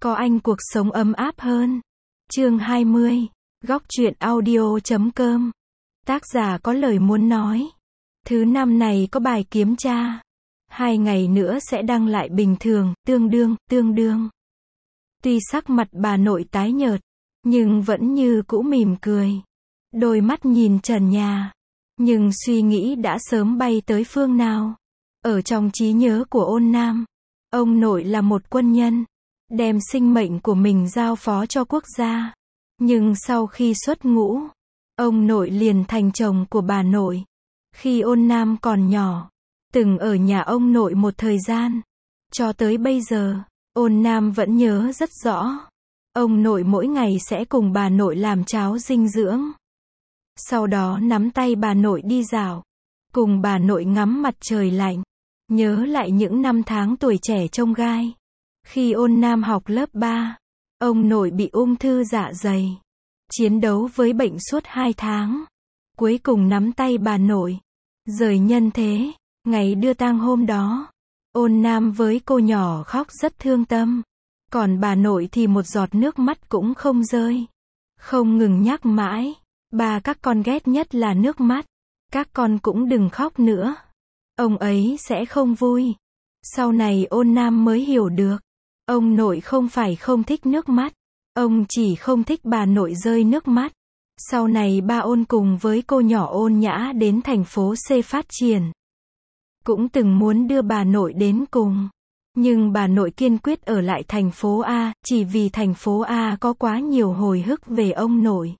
có anh cuộc sống ấm áp hơn. Chương 20. Góc truyện audio.com. Tác giả có lời muốn nói. Thứ năm này có bài kiểm tra. 2 ngày nữa sẽ đăng lại bình thường, tương đương. Tuy sắc mặt bà nội tái nhợt, nhưng vẫn như cũ mỉm cười. Đôi mắt nhìn trần nhà. Nhưng suy nghĩ đã sớm bay tới phương nào. Ở trong trí nhớ của Ôn Nam, ông nội là một quân nhân, đem sinh mệnh của mình giao phó cho quốc gia. Nhưng sau khi xuất ngũ, ông nội liền thành chồng của bà nội. Khi Ôn Nam còn nhỏ, từng ở nhà ông nội một thời gian. Cho tới bây giờ, Ôn Nam vẫn nhớ rất rõ. Ông nội mỗi ngày sẽ cùng bà nội làm cháo dinh dưỡng. Sau đó nắm tay bà nội đi dạo, cùng bà nội ngắm mặt trời lạnh. Nhớ lại những năm tháng tuổi trẻ trông gai. Khi Ôn Nam học lớp 3, ông nội bị ung thư dạ dày. Chiến đấu với bệnh suốt 2 tháng. Cuối cùng nắm tay bà nội, rời nhân thế. Ngày đưa tang hôm đó, Ôn Nam với cô nhỏ khóc rất thương tâm. Còn bà nội thì một giọt nước mắt cũng không rơi. Không ngừng nhắc mãi, ba các con ghét nhất là nước mắt. Các con cũng đừng khóc nữa. Ông ấy sẽ không vui. Sau này Ôn Nam mới hiểu được. Ông nội không phải không thích nước mắt. Ông chỉ không thích bà nội rơi nước mắt. Sau này ba Ôn cùng với cô nhỏ Ôn Nhã đến thành phố C phát triển. Cũng từng muốn đưa bà nội đến cùng. Nhưng bà nội kiên quyết ở lại thành phố A, chỉ vì thành phố A có quá nhiều hồi ức về ông nội.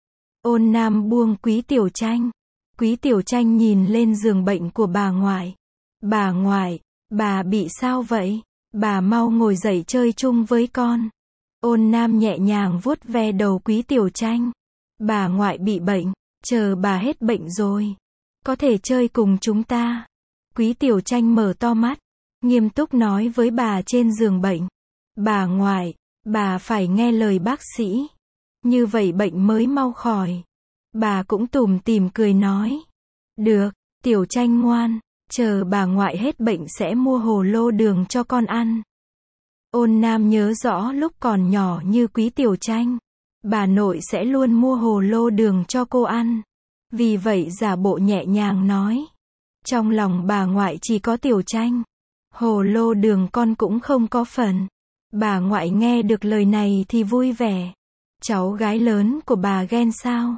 Ôn Nam buông Quý Tiểu Tranh. Quý Tiểu Tranh nhìn lên giường bệnh của bà ngoại. Bà ngoại, bà bị sao vậy? Bà mau ngồi dậy chơi chung với con. Ôn Nam nhẹ nhàng vuốt ve đầu Quý Tiểu Tranh. Bà ngoại bị bệnh, chờ bà hết bệnh rồi, có thể chơi cùng chúng ta. Quý Tiểu Tranh mở to mắt, nghiêm túc nói với bà trên giường bệnh. Bà ngoại, bà phải nghe lời bác sĩ. Như vậy bệnh mới mau khỏi. Bà cũng tủm tỉm cười nói. Được, Tiểu Tranh ngoan, chờ bà ngoại hết bệnh sẽ mua hồ lô đường cho con ăn. Ôn Nam nhớ rõ lúc còn nhỏ như Quý Tiểu Tranh, bà nội sẽ luôn mua hồ lô đường cho cô ăn. Vì vậy giả bộ nhẹ nhàng nói. Trong lòng bà ngoại chỉ có Tiểu Tranh. Hồ lô đường con cũng không có phần. Bà ngoại nghe được lời này thì vui vẻ. Cháu gái lớn của bà ghen sao?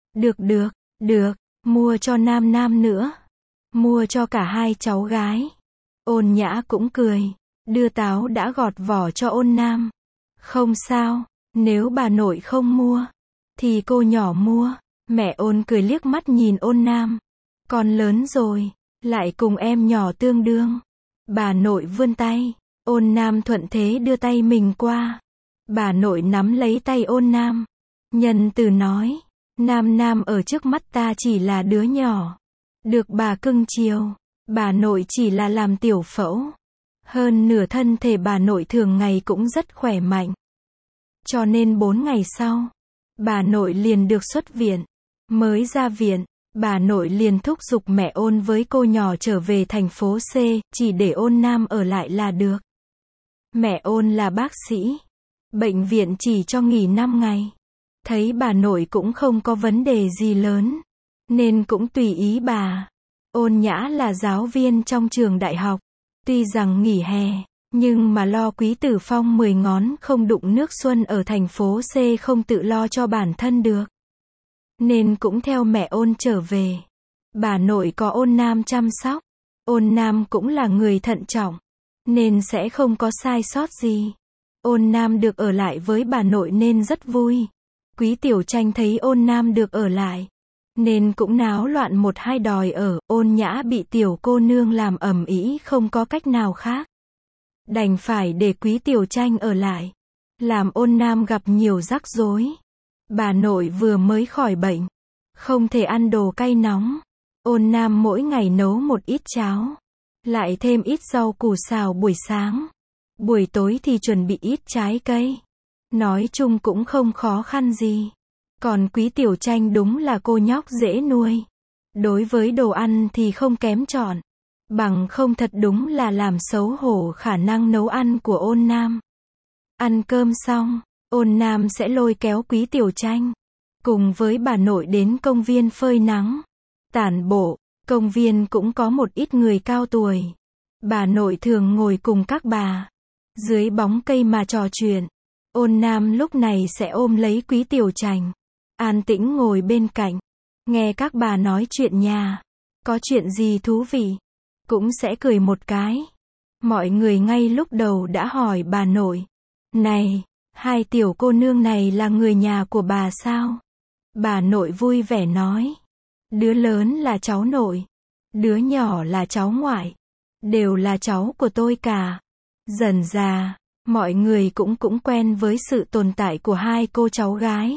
Được, mua cho Nam nữa. Mua cho cả hai cháu gái. Ôn Nhã cũng cười, đưa táo đã gọt vỏ cho Ôn Nam. Không sao, nếu bà nội không mua, thì cô nhỏ mua. Mẹ Ôn cười liếc mắt nhìn Ôn Nam. Con lớn rồi, lại cùng em nhỏ tương đương. Bà nội vươn tay, Ôn Nam thuận thế đưa tay mình qua. Bà nội nắm lấy tay Ôn Nam, nhân từ nói. Nam ở trước mắt ta chỉ là đứa nhỏ, được bà cưng chiều. Bà nội chỉ là làm tiểu phẫu. Hơn nửa thân thể bà nội thường ngày cũng rất khỏe mạnh. Cho nên 4 ngày sau, bà nội liền được xuất viện. Mới ra viện, bà nội liền thúc giục mẹ Ôn với cô nhỏ trở về thành phố C, chỉ để Ôn Nam ở lại là được. Mẹ Ôn là bác sĩ. Bệnh viện chỉ cho nghỉ 5 ngày. Thấy bà nội cũng không có vấn đề gì lớn, nên cũng tùy ý bà. Ôn Nhã là giáo viên trong trường đại học. Tuy rằng nghỉ hè, nhưng mà lo Quý Tử Phong 10 ngón không đụng nước xuân ở thành phố C không tự lo cho bản thân được. Nên cũng theo mẹ Ôn trở về. Bà nội có Ôn Nam chăm sóc. Ôn Nam cũng là người thận trọng, nên sẽ không có sai sót gì. Ôn Nam được ở lại với bà nội nên rất vui. Quý Tiểu Tranh thấy Ôn Nam được ở lại, nên cũng náo loạn 1-2 đòi ở. Ôn Nhã bị tiểu cô nương làm ầm ĩ không có cách nào khác. Đành phải để Quý Tiểu Tranh ở lại. Làm Ôn Nam gặp nhiều rắc rối. Bà nội vừa mới khỏi bệnh, không thể ăn đồ cay nóng. Ôn Nam mỗi ngày nấu một ít cháo, lại thêm ít rau củ xào buổi sáng. Buổi tối thì chuẩn bị ít trái cây. Nói chung cũng không khó khăn gì. Còn Quý Tiểu Tranh đúng là cô nhóc dễ nuôi. Đối với đồ ăn thì không kém chọn. Bằng không thật đúng là làm xấu hổ khả năng nấu ăn của Ôn Nam. Ăn cơm xong, Ôn Nam sẽ lôi kéo Quý Tiểu Tranh cùng với bà nội đến công viên phơi nắng, tản bộ. Công viên cũng có một ít người cao tuổi. Bà nội thường ngồi cùng các bà dưới bóng cây mà trò chuyện. Ôn Nam lúc này sẽ ôm lấy Quý Tiểu Tranh, an tĩnh ngồi bên cạnh, nghe các bà nói chuyện nhà. Có chuyện gì thú vị, cũng sẽ cười một cái. Mọi người ngay lúc đầu đã hỏi bà nội, này, hai tiểu cô nương này là người nhà của bà sao? Bà nội vui vẻ nói, đứa lớn là cháu nội, đứa nhỏ là cháu ngoại, đều là cháu của tôi cả. Dần dà, mọi người cũng quen với sự tồn tại của hai cô cháu gái.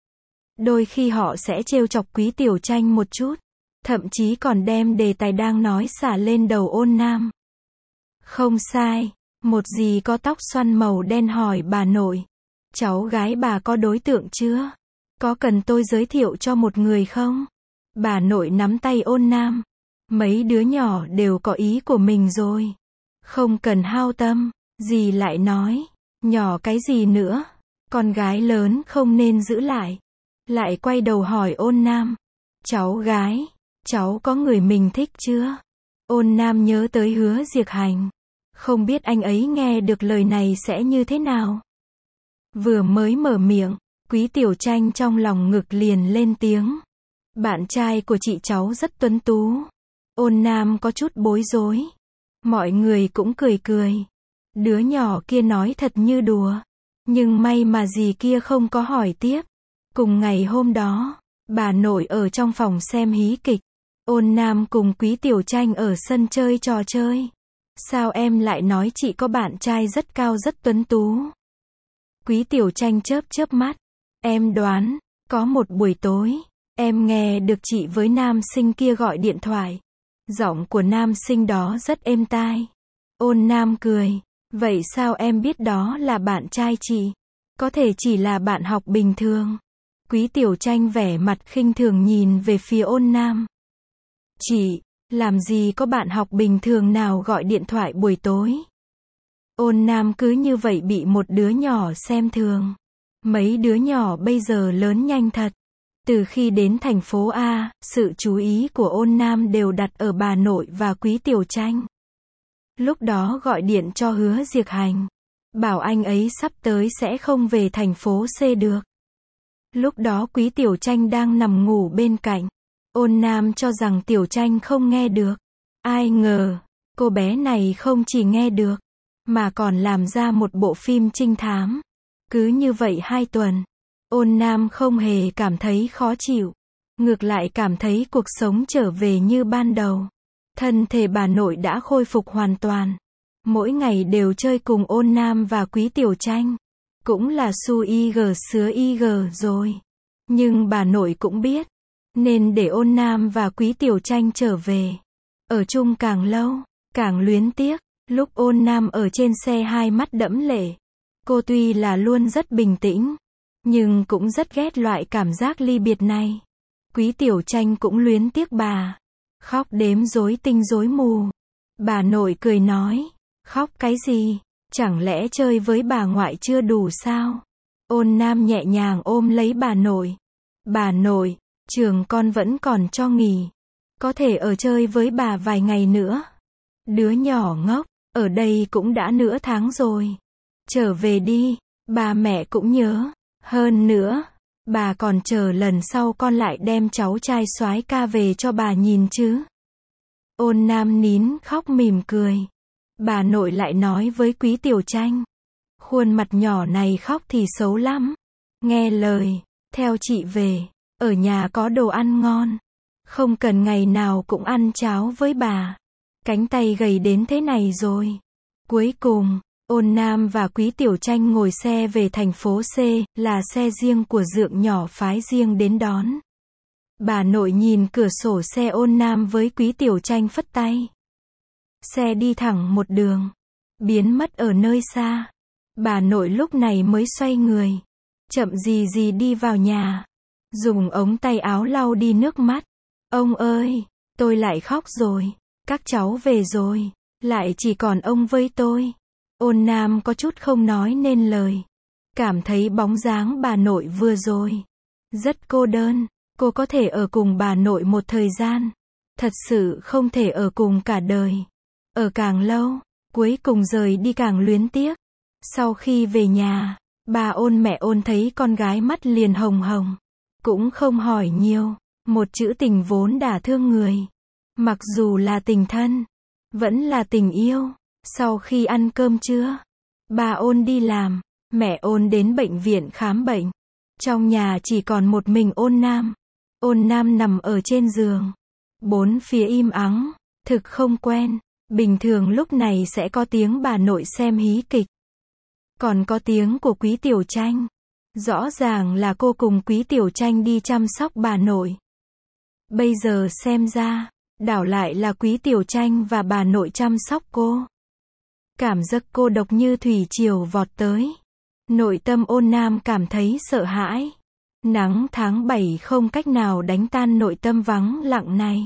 Đôi khi họ sẽ trêu chọc Quý Tiểu Tranh một chút, thậm chí còn đem đề tài đang nói xả lên đầu Ôn Nam. Không sai, một dì có tóc xoăn màu đen hỏi bà nội, cháu gái bà có đối tượng chưa? Có cần tôi giới thiệu cho một người không? Bà nội nắm tay Ôn Nam, mấy đứa nhỏ đều có ý của mình rồi, không cần hao tâm. Dì lại nói, nhỏ cái gì nữa, con gái lớn không nên giữ lại. Lại quay đầu hỏi Ôn Nam, cháu gái, cháu có người mình thích chưa? Ôn Nam nhớ tới Hứa Diệc Hành, không biết anh ấy nghe được lời này sẽ như thế nào. Vừa mới mở miệng, Quý Tiểu Tranh trong lòng ngực liền lên tiếng, bạn trai của chị cháu rất tuấn tú. Ôn Nam có chút bối rối. Mọi người cũng cười cười. Đứa nhỏ kia nói thật như đùa, nhưng may mà dì kia không có hỏi tiếp. Cùng ngày hôm đó, bà nội ở trong phòng xem hí kịch. Ôn Nam cùng Quý Tiểu Tranh ở sân chơi trò chơi. Sao em lại nói chị có bạn trai rất cao rất tuấn tú? Quý Tiểu Tranh chớp chớp mắt. Em đoán, có một buổi tối, em nghe được chị với nam sinh kia gọi điện thoại. Giọng của nam sinh đó rất êm tai. Ôn Nam cười. Vậy sao em biết đó là bạn trai chị? Có thể chỉ là bạn học bình thường. Quý Tiểu Tranh vẻ mặt khinh thường nhìn về phía Ôn Nam. Chị, làm gì có bạn học bình thường nào gọi điện thoại buổi tối? Ôn Nam cứ như vậy bị một đứa nhỏ xem thường. Mấy đứa nhỏ bây giờ lớn nhanh thật. Từ khi đến thành phố A, sự chú ý của Ôn Nam đều đặt ở bà nội và Quý Tiểu Tranh. Lúc đó gọi điện cho Hứa Diệc Hành, bảo anh ấy sắp tới sẽ không về thành phố C được. Lúc đó Quý Tiểu Tranh đang nằm ngủ bên cạnh. Ôn Nam cho rằng Tiểu Tranh không nghe được. Ai ngờ, cô bé này không chỉ nghe được, mà còn làm ra một bộ phim trinh thám. Cứ như vậy 2 tuần, Ôn Nam không hề cảm thấy khó chịu. Ngược lại cảm thấy cuộc sống trở về như ban đầu. Thân thể bà nội đã khôi phục hoàn toàn. Mỗi ngày đều chơi cùng Ôn Nam và Quý Tiểu Tranh. Cũng là su IG sứa IG rồi. Nhưng bà nội cũng biết, nên để Ôn Nam và Quý Tiểu Tranh trở về. Ở chung càng lâu, càng luyến tiếc. Lúc Ôn Nam ở trên xe hai mắt đẫm lệ. Cô tuy là luôn rất bình tĩnh, nhưng cũng rất ghét loại cảm giác ly biệt này. Quý Tiểu Tranh cũng luyến tiếc bà. Khóc đếm rối tinh rối mù. Bà nội cười nói, khóc cái gì? Chẳng lẽ chơi với bà ngoại chưa đủ sao? Ôn Nam nhẹ nhàng ôm lấy bà nội. Bà nội, trường con vẫn còn cho nghỉ. Có thể ở chơi với bà vài ngày nữa. Đứa nhỏ ngốc, ở đây cũng đã nửa tháng rồi. Trở về đi, bà mẹ cũng nhớ. Hơn nữa, bà còn chờ lần sau con lại đem cháu trai soái ca về cho bà nhìn chứ. Ôn Nam nín khóc mỉm cười. Bà nội lại nói với Quý Tiểu Tranh, khuôn mặt nhỏ này khóc thì xấu lắm. Nghe lời, theo chị về, ở nhà có đồ ăn ngon. Không cần ngày nào cũng ăn cháo với bà. Cánh tay gầy đến thế này rồi. Cuối cùng, Ôn Nam và Quý Tiểu Tranh ngồi xe về thành phố C, là xe riêng của dượng nhỏ phái riêng đến đón. Bà nội nhìn cửa sổ xe Ôn Nam với Quý Tiểu Tranh phất tay. Xe đi thẳng một đường, biến mất ở nơi xa. Bà nội lúc này mới xoay người, chậm gì gì đi vào nhà, dùng ống tay áo lau đi nước mắt. Ông ơi, tôi lại khóc rồi, các cháu về rồi, lại chỉ còn ông với tôi. Ôn Nam có chút không nói nên lời. Cảm thấy bóng dáng bà nội vừa rồi rất cô đơn. Cô có thể ở cùng bà nội một thời gian. Thật sự không thể ở cùng cả đời. Ở càng lâu, cuối cùng rời đi càng luyến tiếc. Sau khi về nhà, bà Ôn mẹ Ôn thấy con gái mắt liền hồng hồng. Cũng không hỏi nhiều. Một chữ tình vốn đả thương người. Mặc dù là tình thân, vẫn là tình yêu. Sau khi ăn cơm trưa, bà Ôn đi làm, mẹ Ôn đến bệnh viện khám bệnh. Trong nhà chỉ còn một mình Ôn Nam. Ôn Nam nằm ở trên giường. Bốn phía im ắng, thực không quen. Bình thường lúc này sẽ có tiếng bà nội xem hí kịch. Còn có tiếng của Quý Tiểu Tranh. Rõ ràng là cô cùng Quý Tiểu Tranh đi chăm sóc bà nội. Bây giờ xem ra, đảo lại là Quý Tiểu Tranh và bà nội chăm sóc cô. Cảm giác cô độc như thủy triều vọt tới. Nội tâm Ôn Nam cảm thấy sợ hãi. Nắng tháng 7 không cách nào đánh tan nội tâm vắng lặng này.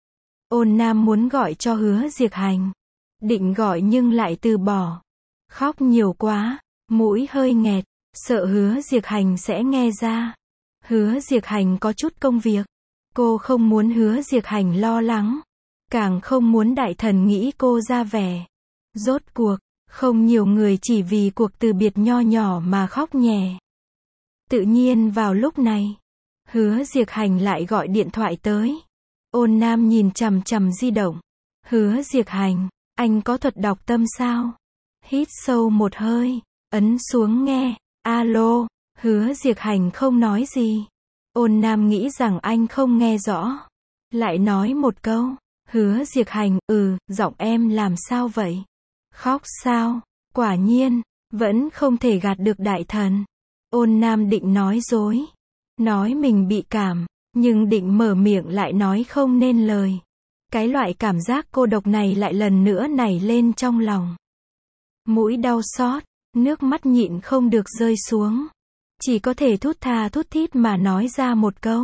Ôn Nam muốn gọi cho Hứa Diệc Hành. Định gọi nhưng lại từ bỏ. Khóc nhiều quá, mũi hơi nghẹt, sợ Hứa Diệc Hành sẽ nghe ra. Hứa Diệc Hành có chút công việc. Cô không muốn Hứa Diệc Hành lo lắng. Càng không muốn đại thần nghĩ cô ra vẻ. Rốt cuộc, không nhiều người chỉ vì cuộc từ biệt nho nhỏ mà khóc nhè. Tự nhiên vào lúc này, Hứa Diệc Hành lại gọi điện thoại tới. Ôn Nam nhìn chằm chằm di động. Hứa Diệc Hành, anh có thuật đọc tâm sao? Hít sâu một hơi, ấn xuống nghe. Alo, Hứa Diệc Hành không nói gì. Ôn Nam nghĩ rằng anh không nghe rõ. Lại nói một câu. Hứa Diệc Hành, giọng em làm sao vậy? Khóc sao? Quả nhiên, vẫn không thể gạt được đại thần. Ôn Nam định nói dối. Nói mình bị cảm, nhưng định mở miệng lại nói không nên lời. Cái loại cảm giác cô độc này lại lần nữa nảy lên trong lòng. Mũi đau xót, nước mắt nhịn không được rơi xuống. Chỉ có thể thút tha thút thít mà nói ra một câu.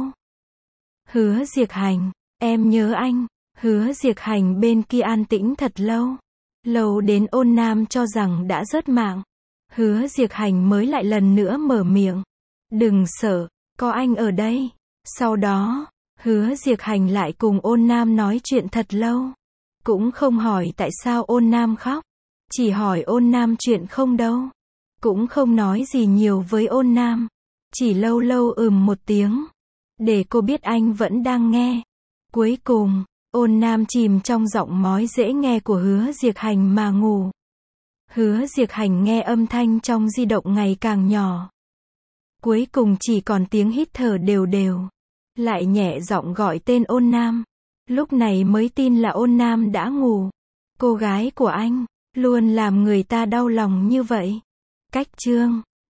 Hứa Diệc Hành, em nhớ anh. Hứa Diệc Hành bên kia an tĩnh thật lâu. Lâu đến Ôn Nam cho rằng đã rớt mạng. Hứa Diệc Hành mới lại lần nữa mở miệng. Đừng sợ, có anh ở đây. Sau đó, Hứa Diệc Hành lại cùng Ôn Nam nói chuyện thật lâu. Cũng không hỏi tại sao Ôn Nam khóc. Chỉ hỏi Ôn Nam chuyện không đâu. Cũng không nói gì nhiều với Ôn Nam. Chỉ lâu lâu một tiếng. Để cô biết anh vẫn đang nghe. Cuối cùng, Ôn Nam chìm trong giọng nói dễ nghe của Hứa Diệc Hành mà ngủ. Hứa Diệc Hành nghe âm thanh trong di động ngày càng nhỏ. Cuối cùng chỉ còn tiếng hít thở đều đều. Lại nhẹ giọng gọi tên Ôn Nam. Lúc này mới tin là Ôn Nam đã ngủ. Cô gái của anh, luôn làm người ta đau lòng như vậy. Cách chương